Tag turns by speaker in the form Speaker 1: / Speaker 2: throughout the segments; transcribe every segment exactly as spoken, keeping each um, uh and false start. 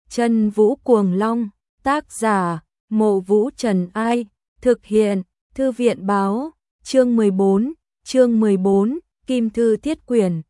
Speaker 1: Chân Vũ Cuồng Long, tác giả, Mộ Vũ Trần Ai, thực hiện, Thư viện báo, chương mười bốn, chương mười bốn, Kim Thư Thiết Quyển.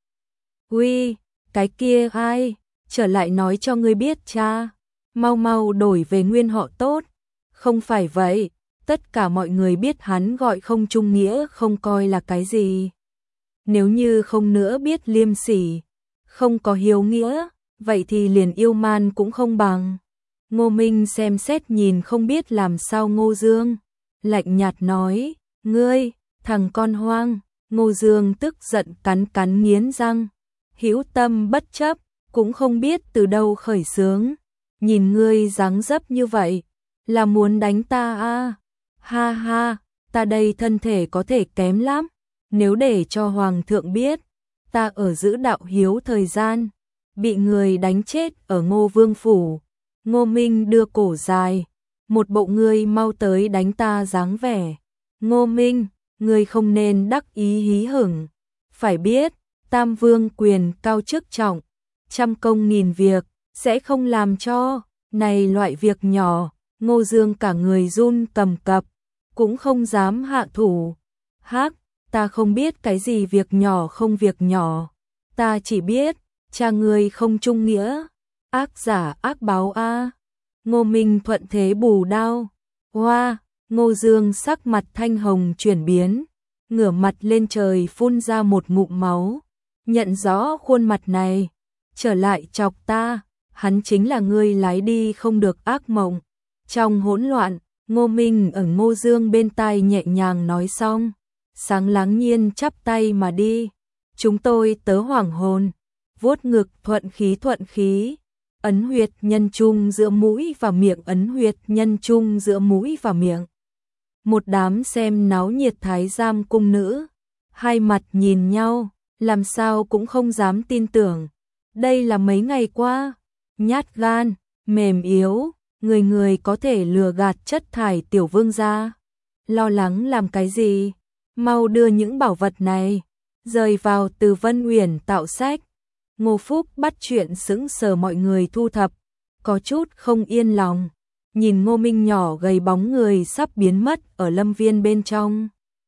Speaker 1: Uy, cái kia ai, trở lại nói cho ngươi biết cha, mau mau đổi về nguyên họ tốt, không phải vậy, tất cả mọi người biết hắn gọi không trung nghĩa không coi là cái gì. Nếu như không nữa biết liêm sỉ, không có hiếu nghĩa, vậy thì liền yêu man cũng không bằng. Ngô Minh xem xét nhìn không biết làm sao Ngô Dương, lạnh nhạt nói, ngươi, thằng con hoang. Ngô Dương tức giận cắn cắn nghiến răng, hữu tâm bất chấp, cũng không biết từ đâu khởi xướng. Nhìn ngươi dáng dấp như vậy, là muốn đánh ta à? Ha ha, ta đây thân thể có thể kém lắm, nếu để cho Hoàng thượng biết, ta ở giữ đạo hiếu thời gian, bị người đánh chết ở Ngô Vương Phủ. Ngô Minh đưa cổ dài, một bộ ngươi mau tới đánh ta dáng vẻ. Ngô Minh, ngươi không nên đắc ý hí hửng, phải biết, Tam Vương quyền cao chức trọng, trăm công nghìn việc, sẽ không làm cho, này loại việc nhỏ. Ngô Dương cả người run cầm cập, cũng không dám hạ thủ. Hắc, ta không biết cái gì việc nhỏ không việc nhỏ, ta chỉ biết, cha ngươi không trung nghĩa, ác giả ác báo a. Ngô Minh thuận thế bù đao. Hoa, Ngô Dương sắc mặt thanh hồng chuyển biến, ngửa mặt lên trời phun ra một ngụm máu, nhận rõ khuôn mặt này, trở lại chọc ta, hắn chính là ngươi lái đi không được ác mộng. Trong hỗn loạn, Ngô Minh ở Ngô Dương bên tai nhẹ nhàng nói xong, sáng láng nhiên chắp tay mà đi. Chúng tôi tớ hoảng hồn, vuốt ngực thuận khí thuận khí, ấn huyệt nhân trung giữa mũi và miệng, ấn huyệt nhân trung giữa mũi và miệng. Một đám xem náo nhiệt thái giám cung nữ, hai mặt nhìn nhau, làm sao cũng không dám tin tưởng. Đây là mấy ngày qua, nhát gan, mềm yếu, người người có thể lừa gạt chất thải tiểu vương gia. Lo lắng làm cái gì? Mau đưa những bảo vật này rời vào Từ Vân Uyển tạo sách. Ngô Phúc bắt chuyện sững sờ, mọi người thu thập, có chút không yên lòng, nhìn Ngô Minh nhỏ gầy bóng người sắp biến mất ở lâm viên bên trong.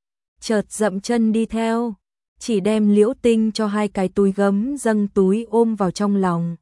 Speaker 1: Chợt dậm chân đi theo, chỉ đem Liễu Tinh cho hai cái túi gấm dâng túi ôm vào trong lòng.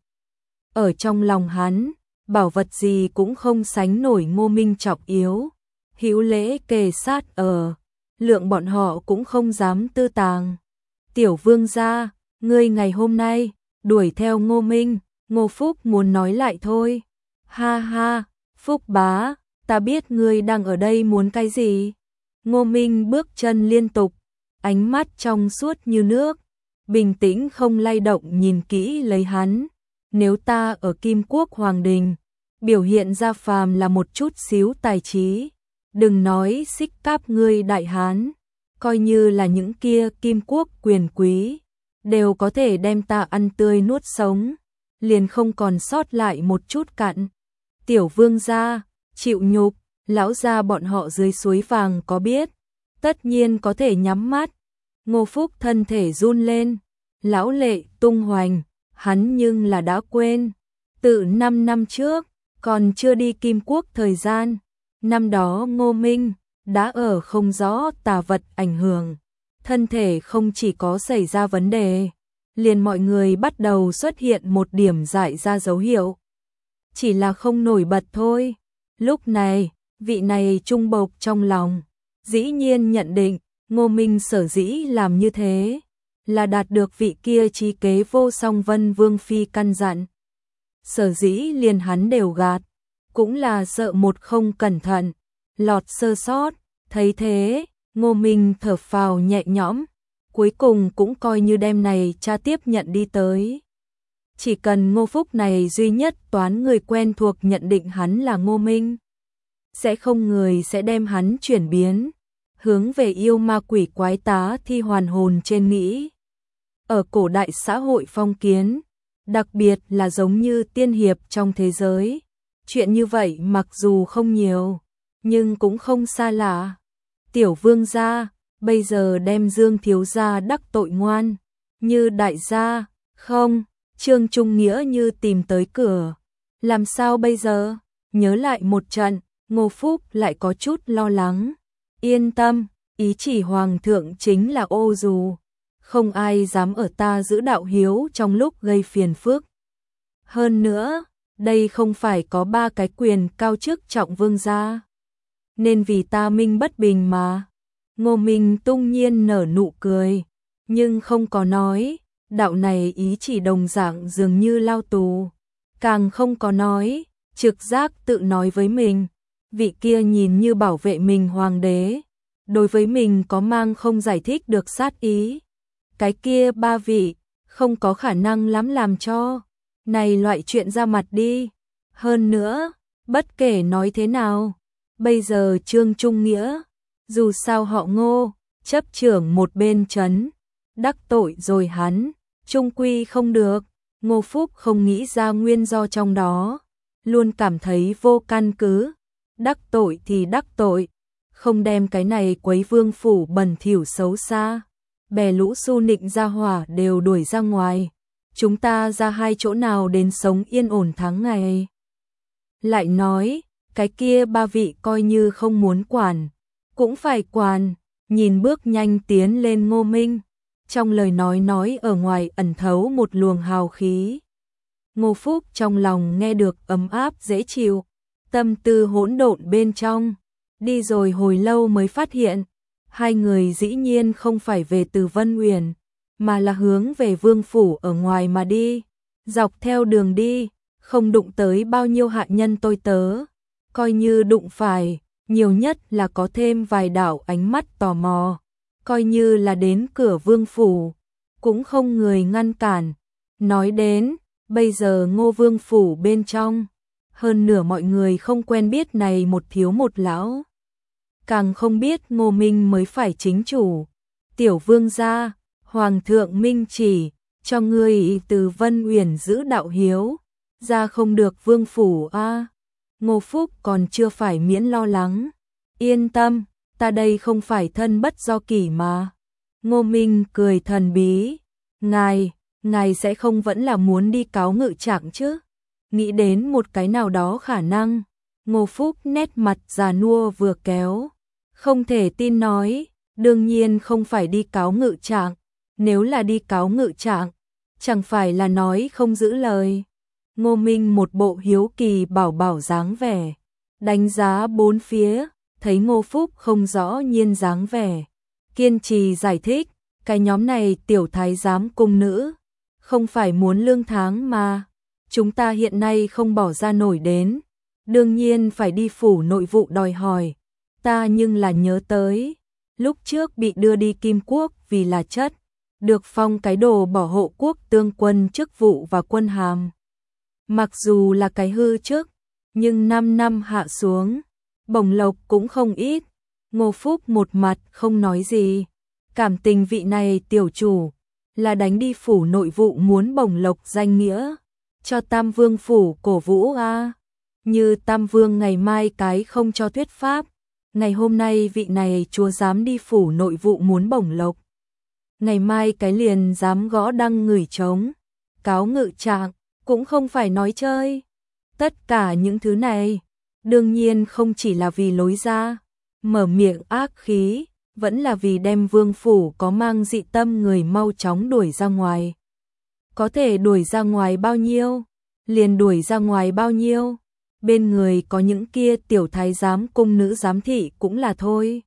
Speaker 1: Ở trong lòng hắn, bảo vật gì cũng không sánh nổi Ngô Minh trọng yếu, hữu lễ kề sát ở, lượng bọn họ cũng không dám tư tàng. Tiểu vương gia, ngươi ngày hôm nay đuổi theo Ngô Minh. Ngô Phúc muốn nói lại thôi. Ha ha, Phúc bá, ta biết ngươi đang ở đây muốn cái gì. Ngô Minh bước chân liên tục, ánh mắt trong suốt như nước, bình tĩnh không lay động nhìn kỹ lấy hắn. Nếu ta ở Kim Quốc Hoàng Đình, biểu hiện ra phàm là một chút xíu tài trí, đừng nói xích cáp ngươi đại hán, coi như là những kia Kim Quốc quyền quý, đều có thể đem ta ăn tươi nuốt sống, liền không còn sót lại một chút cặn. Tiểu vương gia, chịu nhục, lão gia bọn họ dưới suối vàng có biết, tất nhiên có thể nhắm mắt. Ngô Phúc thân thể run lên, lão lệ tung hoành, hắn nhưng là đã quên, từ năm năm trước, còn chưa đi Kim Quốc thời gian, năm đó Ngô Minh đã ở không rõ tà vật ảnh hưởng, thân thể không chỉ có xảy ra vấn đề, liền mọi người bắt đầu xuất hiện một điểm dại ra dấu hiệu, chỉ là không nổi bật thôi. Lúc này, vị này trung bộc trong lòng, dĩ nhiên nhận định, Ngô Minh sở dĩ làm như thế, là đạt được vị kia trí kế vô song Vân Vương Phi căn dặn. Sở dĩ liền hắn đều gạt, cũng là sợ một không cẩn thận, lọt sơ sót. Thấy thế, Ngô Minh thở phào nhẹ nhõm, cuối cùng cũng coi như đêm này cha tiếp nhận đi tới. Chỉ cần Ngô Phúc này duy nhất toán người quen thuộc nhận định hắn là Ngô Minh, sẽ không người sẽ đem hắn chuyển biến, hướng về yêu ma quỷ quái tá thi hoàn hồn trên nghĩ. Ở cổ đại xã hội phong kiến, đặc biệt là giống như tiên hiệp trong thế giới, chuyện như vậy mặc dù không nhiều, nhưng cũng không xa lạ. Tiểu vương gia, bây giờ đem Dương thiếu gia đắc tội ngoan, như đại gia, không, Trương Trung Nghĩa như tìm tới cửa. Làm sao bây giờ? Nhớ lại một trận, Ngô Phúc lại có chút lo lắng. Yên tâm, ý chỉ hoàng thượng chính là ô dù. Không ai dám ở ta giữ đạo hiếu trong lúc gây phiền phức. Hơn nữa, đây không phải có ba cái quyền cao chức trọng vương gia. Nên vì ta minh bất bình mà. Ngô Minh tung nhiên nở nụ cười, nhưng không có nói, đạo này ý chỉ đồng dạng dường như lao tù. Càng không có nói, trực giác tự nói với mình, vị kia nhìn như bảo vệ mình hoàng đế, đối với mình có mang không giải thích được sát ý. Cái kia ba vị, không có khả năng lắm làm cho, này loại chuyện ra mặt đi. Hơn nữa, bất kể nói thế nào, bây giờ Trương Trung Nghĩa, dù sao họ Ngô, chấp trưởng một bên trấn, đắc tội rồi hắn, trung quy không được. Ngô Phúc không nghĩ ra nguyên do trong đó, luôn cảm thấy vô căn cứ, đắc tội thì đắc tội, không đem cái này quấy vương phủ bẩn thỉu xấu xa, bè lũ su nịnh ra hỏa đều đuổi ra ngoài, chúng ta ra hai chỗ nào đến sống yên ổn tháng ngày. Lại nói, cái kia ba vị coi như không muốn quản, cũng phải quản, nhìn bước nhanh tiến lên Ngô Minh. Trong lời nói nói ở ngoài ẩn thấu một luồng hào khí. Ngô Phúc trong lòng nghe được ấm áp dễ chịu, tâm tư hỗn độn bên trong. Đi rồi hồi lâu mới phát hiện, hai người dĩ nhiên không phải về từ Vân Uyển, mà là hướng về vương phủ ở ngoài mà đi. Dọc theo đường đi, không đụng tới bao nhiêu hạ nhân tôi tớ. Coi như đụng phải, nhiều nhất là có thêm vài đạo ánh mắt tò mò. Coi như là đến cửa vương phủ, cũng không người ngăn cản. Nói đến, bây giờ Ngô vương phủ bên trong, hơn nửa mọi người không quen biết này một thiếu một lão. Càng không biết Ngô Minh mới phải chính chủ. Tiểu vương gia, hoàng thượng minh chỉ, cho ngươi từ Vân Uyển giữ đạo hiếu, ra không được vương phủ a. À. Ngô Phúc còn chưa phải miễn lo lắng. Yên tâm, ta đây không phải thân bất do kỷ mà. Ngô Minh cười thần bí. Ngài, ngài sẽ không vẫn là muốn đi cáo ngự trạng chứ? Nghĩ đến một cái nào đó khả năng. Ngô Phúc nét mặt già nua vừa kéo. Không thể tin nói, đương nhiên không phải đi cáo ngự trạng. Nếu là đi cáo ngự trạng, chẳng phải là nói không giữ lời. Ngô Minh một bộ hiếu kỳ bảo bảo dáng vẻ, đánh giá bốn phía. Thấy Ngô Phúc không rõ nhiên dáng vẻ, kiên trì giải thích, cái nhóm này tiểu thái giám cung nữ, không phải muốn lương tháng mà, chúng ta hiện nay không bỏ ra nổi đến, đương nhiên phải đi phủ nội vụ đòi hỏi. Ta nhưng là nhớ tới, lúc trước bị đưa đi Kim Quốc vì là chất, được phong cái đồ bỏ hộ quốc tương quân chức vụ và quân hàm. Mặc dù là cái hư chức, nhưng năm năm hạ xuống, bổng lộc cũng không ít. Ngô Phúc một mặt không nói gì, cảm tình vị này tiểu chủ là đánh đi phủ nội vụ muốn bổng lộc danh nghĩa, cho Tam Vương phủ cổ vũ a. À. Như Tam Vương ngày mai cái không cho thuyết pháp, ngày hôm nay vị này chúa dám đi phủ nội vụ muốn bổng lộc, ngày mai cái liền dám gõ đăng ngửi trống, cáo ngự trạng, cũng không phải nói chơi. Tất cả những thứ này đương nhiên không chỉ là vì lối ra, mở miệng ác khí, vẫn là vì đem vương phủ có mang dị tâm người mau chóng đuổi ra ngoài. Có thể đuổi ra ngoài bao nhiêu, liền đuổi ra ngoài bao nhiêu, bên người có những kia tiểu thái giám cung nữ giám thị cũng là thôi.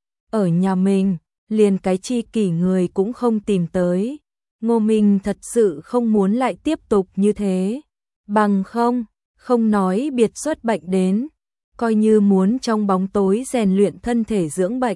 Speaker 1: Ở nhà mình, liền cái chi kỷ người cũng không tìm tới. Ngô Minh thật sự không muốn lại tiếp tục như thế, bằng không, không nói biệt xuất bệnh đến, coi như muốn trong bóng tối rèn luyện thân thể dưỡng bệnh,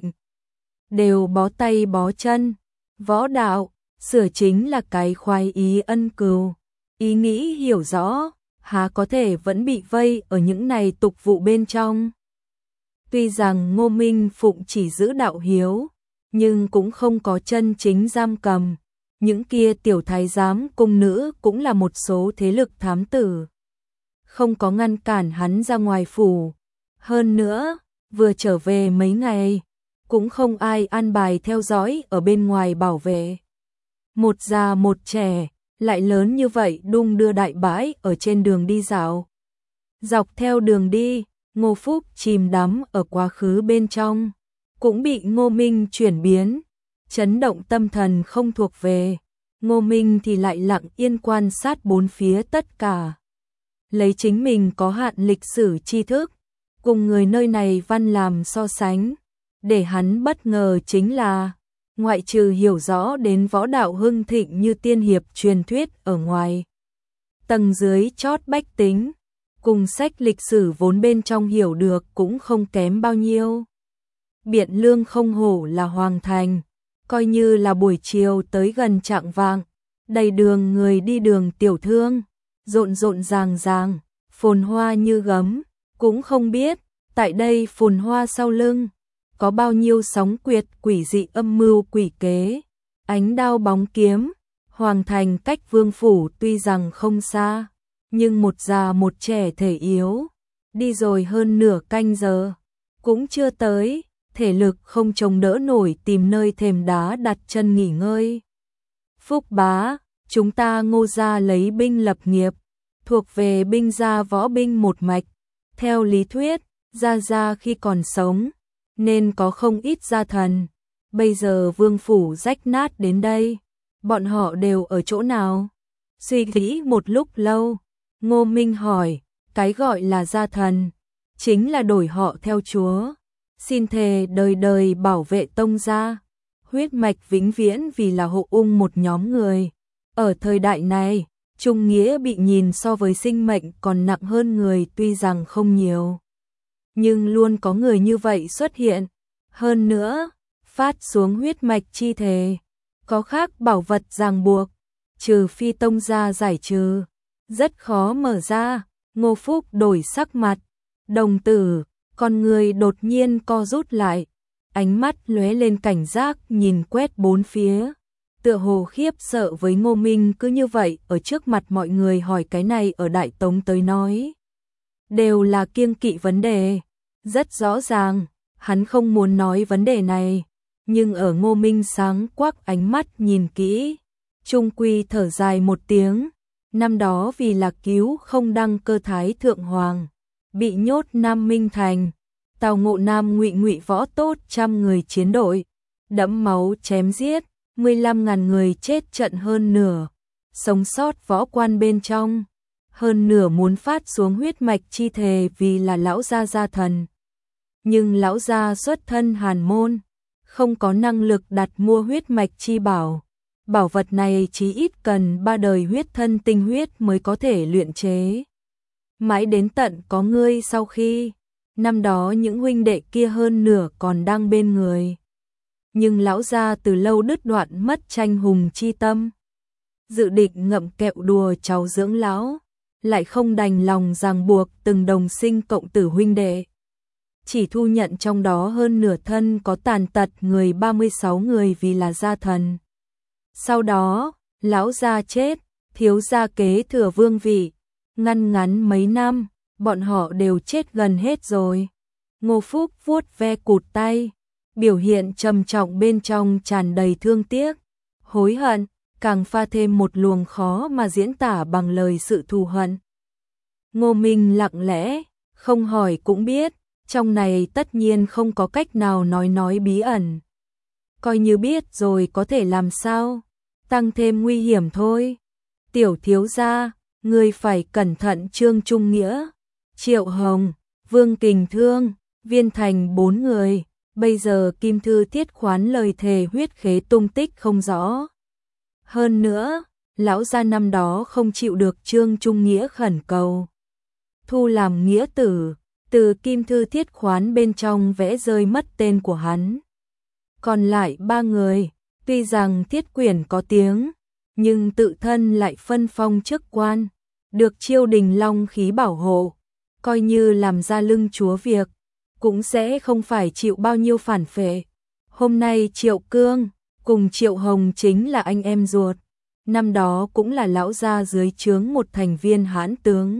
Speaker 1: đều bó tay bó chân. Võ đạo, sửa chính là cái khoái ý ân cừu, ý nghĩ hiểu rõ, há có thể vẫn bị vây ở những này tục vụ bên trong. Tuy rằng Ngô Minh phụng chỉ giữ đạo hiếu, nhưng cũng không có chân chính giam cầm. Những kia tiểu thái giám cung nữ cũng là một số thế lực thám tử, không có ngăn cản hắn ra ngoài phủ. Hơn nữa, vừa trở về mấy ngày, cũng không ai an bài theo dõi ở bên ngoài bảo vệ. Một già một trẻ, lại lớn như vậy đung đưa đại bãi ở trên đường đi dạo, Dọc theo đường đi, Ngô Phúc chìm đắm ở quá khứ bên trong, cũng bị Ngô Minh chuyển biến, chấn động tâm thần không thuộc về. Ngô Minh thì lại lặng yên quan sát bốn phía tất cả. Lấy chính mình có hạn lịch sử tri thức, cùng người nơi này văn làm so sánh. Để hắn bất ngờ chính là, ngoại trừ hiểu rõ đến võ đạo hưng thịnh như tiên hiệp truyền thuyết ở ngoài, tầng dưới chót bách tính, cùng sách lịch sử vốn bên trong hiểu được cũng không kém bao nhiêu. Biện Lương không hổ là hoàng thành, coi như là buổi chiều tới gần chạng vạng, đầy đường người đi đường tiểu thương, rộn rộn ràng ràng, phồn hoa như gấm, cũng không biết, tại đây phồn hoa sau lưng, có bao nhiêu sóng quyệt quỷ dị âm mưu quỷ kế, ánh đao bóng kiếm. Hoàng thành cách vương phủ tuy rằng không xa, nhưng một già một trẻ thể yếu, đi rồi hơn nửa canh giờ, cũng chưa tới, thể lực không chống đỡ nổi, tìm nơi thềm đá đặt chân nghỉ ngơi. Phúc bá, chúng ta Ngô gia lấy binh lập nghiệp, thuộc về binh gia võ binh một mạch, theo lý thuyết, gia gia khi còn sống, nên có không ít gia thần, bây giờ vương phủ rách nát đến đây. Bọn họ đều ở chỗ nào? Suy nghĩ một lúc lâu, Ngô Minh hỏi, cái gọi là gia thần, chính là đổi họ theo chúa, xin thề đời đời bảo vệ tông gia, huyết mạch vĩnh viễn vì là hộ ung một nhóm người. Ở thời đại này, trung nghĩa bị nhìn so với sinh mệnh còn nặng hơn người tuy rằng không nhiều. Nhưng luôn có người như vậy xuất hiện, hơn nữa, phát xuống huyết mạch chi thề. Có khác bảo vật ràng buộc, trừ phi tông gia giải trừ, rất khó mở ra. Ngô Phúc đổi sắc mặt, đồng tử, con người đột nhiên co rút lại, ánh mắt lóe lên cảnh giác nhìn quét bốn phía, tựa hồ khiếp sợ với Ngô Minh cứ như vậy ở trước mặt mọi người hỏi cái này ở Đại Tống tới nói. Đều là kiêng kỵ vấn đề, rất rõ ràng, hắn không muốn nói vấn đề này. Nhưng ở Ngô Minh sáng quắc ánh mắt nhìn kỹ, trung quy thở dài một tiếng, năm đó vì là cứu không đăng cơ Thái Thượng Hoàng, bị nhốt Nam Minh Thành, Tào Ngộ Nam ngụy ngụy võ tốt trăm người chiến đội, đẫm máu chém giết, mười lăm ngàn người chết trận hơn nửa, sống sót võ quan bên trong, hơn nửa muốn phát xuống huyết mạch chi thề vì là lão gia gia thần. Nhưng lão gia xuất thân hàn môn, không có năng lực đặt mua huyết mạch chi bảo. Bảo vật này chí ít cần ba đời huyết thân tinh huyết mới có thể luyện chế. Mãi đến tận có ngươi sau khi, năm đó những huynh đệ kia hơn nửa còn đang bên người. Nhưng lão gia từ lâu đứt đoạn mất tranh hùng chi tâm. Dự định ngậm kẹo đùa cháu dưỡng lão, lại không đành lòng ràng buộc từng đồng sinh cộng tử huynh đệ. Chỉ thu nhận trong đó hơn nửa thân có tàn tật người ba mươi sáu người vì là gia thần. Sau đó, lão gia chết, thiếu gia kế thừa vương vị, ngăn ngắn mấy năm, bọn họ đều chết gần hết rồi. Ngô Phúc vuốt ve cụt tay, biểu hiện trầm trọng bên trong tràn đầy thương tiếc, hối hận, càng pha thêm một luồng khó mà diễn tả bằng lời sự thù hận. Ngô Minh lặng lẽ, không hỏi cũng biết, trong này tất nhiên không có cách nào nói nói bí ẩn. Coi như biết rồi có thể làm sao, tăng thêm nguy hiểm thôi. Tiểu thiếu gia, ngươi phải cẩn thận. Trương Trung Nghĩa, Triệu Hồng, Vương Kình Thương, Viên Thành bốn người, bây giờ Kim Thư Thiết Khoán lời thề huyết khế tung tích không rõ. Hơn nữa, lão gia năm đó không chịu được Trương Trung Nghĩa khẩn cầu, thu làm nghĩa tử, từ Kim Thư Thiết Khoán bên trong vẽ rơi mất tên của hắn. Còn lại ba người, tuy rằng Thiết Quyển có tiếng, nhưng tự thân lại phân phong chức quan, được Chiêu Đình Long khí bảo hộ, coi như làm ra lưng chúa việc, cũng sẽ không phải chịu bao nhiêu phản phệ. Hôm nay Triệu Cương cùng Triệu Hồng chính là anh em ruột, năm đó cũng là lão gia dưới trướng một thành viên hãn tướng.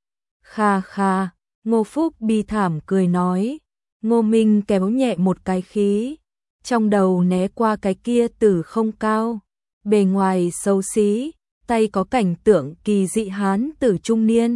Speaker 1: Kha kha, Ngô Phúc bi thảm cười nói. Ngô Minh kéo nhẹ một cái khí, trong đầu né qua cái kia tử không cao, bề ngoài xấu xí, tay có cảnh tượng kỳ dị hán tử trung niên,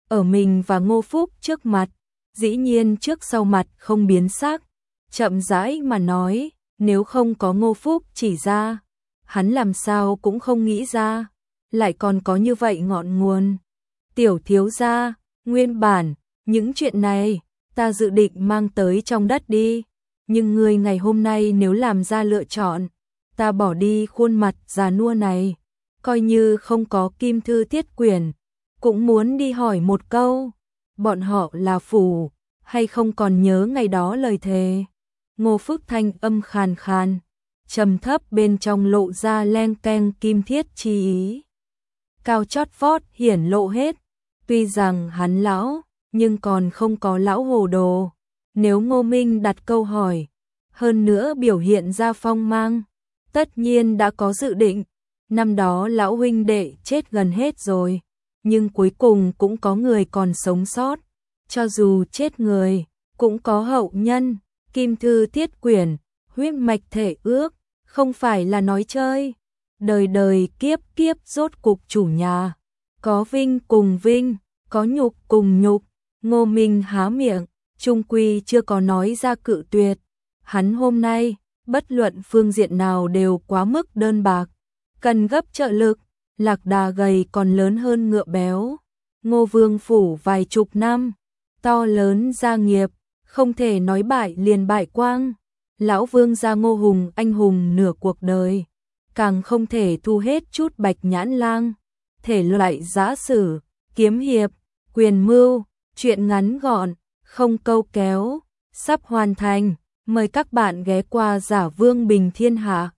Speaker 1: ở mình và Ngô Phúc trước mặt, dĩ nhiên trước sau mặt không biến sắc, chậm rãi mà nói, nếu không có Ngô Phúc chỉ ra, hắn làm sao cũng không nghĩ ra, lại còn có như vậy ngọn nguồn. Tiểu thiếu gia, nguyên bản, những chuyện này, ta dự định mang tới trong đất đi, nhưng ngươi ngày hôm nay nếu làm ra lựa chọn, ta bỏ đi khuôn mặt già nua này, coi như không có kim thư thiết quyển, cũng muốn đi hỏi một câu, bọn họ là phù, hay không còn nhớ ngày đó lời thề. Ngô Phước thanh âm khàn khàn, trầm thấp bên trong lộ ra len keng kim thiết chi ý. Cao chót vót hiển lộ hết, tuy rằng hắn lão, nhưng còn không có lão hồ đồ. Nếu Ngô Minh đặt câu hỏi, hơn nữa biểu hiện ra phong mang, tất nhiên đã có dự định. Năm đó lão huynh đệ chết gần hết rồi, nhưng cuối cùng cũng có người còn sống sót. Cho dù chết người, cũng có hậu nhân, kim thư thiết quyển, huyết mạch thể ước, không phải là nói chơi. Đời đời kiếp kiếp rốt cục chủ nhà, có vinh cùng vinh, có nhục cùng nhục. Ngô Minh há miệng, chung quy chưa có nói ra cự tuyệt. Hắn hôm nay, bất luận phương diện nào đều quá mức đơn bạc, cần gấp trợ lực. Lạc đà gầy còn lớn hơn ngựa béo. Ngô Vương phủ vài chục năm, to lớn gia nghiệp, không thể nói bại liền bại quang. Lão Vương gia Ngô Hùng anh hùng nửa cuộc đời, càng không thể thu hết chút bạch nhãn lang. Thể loại giã sử, kiếm hiệp, quyền mưu, chuyện ngắn gọn, không câu kéo, sắp hoàn thành. Mời các bạn ghé qua Giả Vương Bình Thiên Hạ.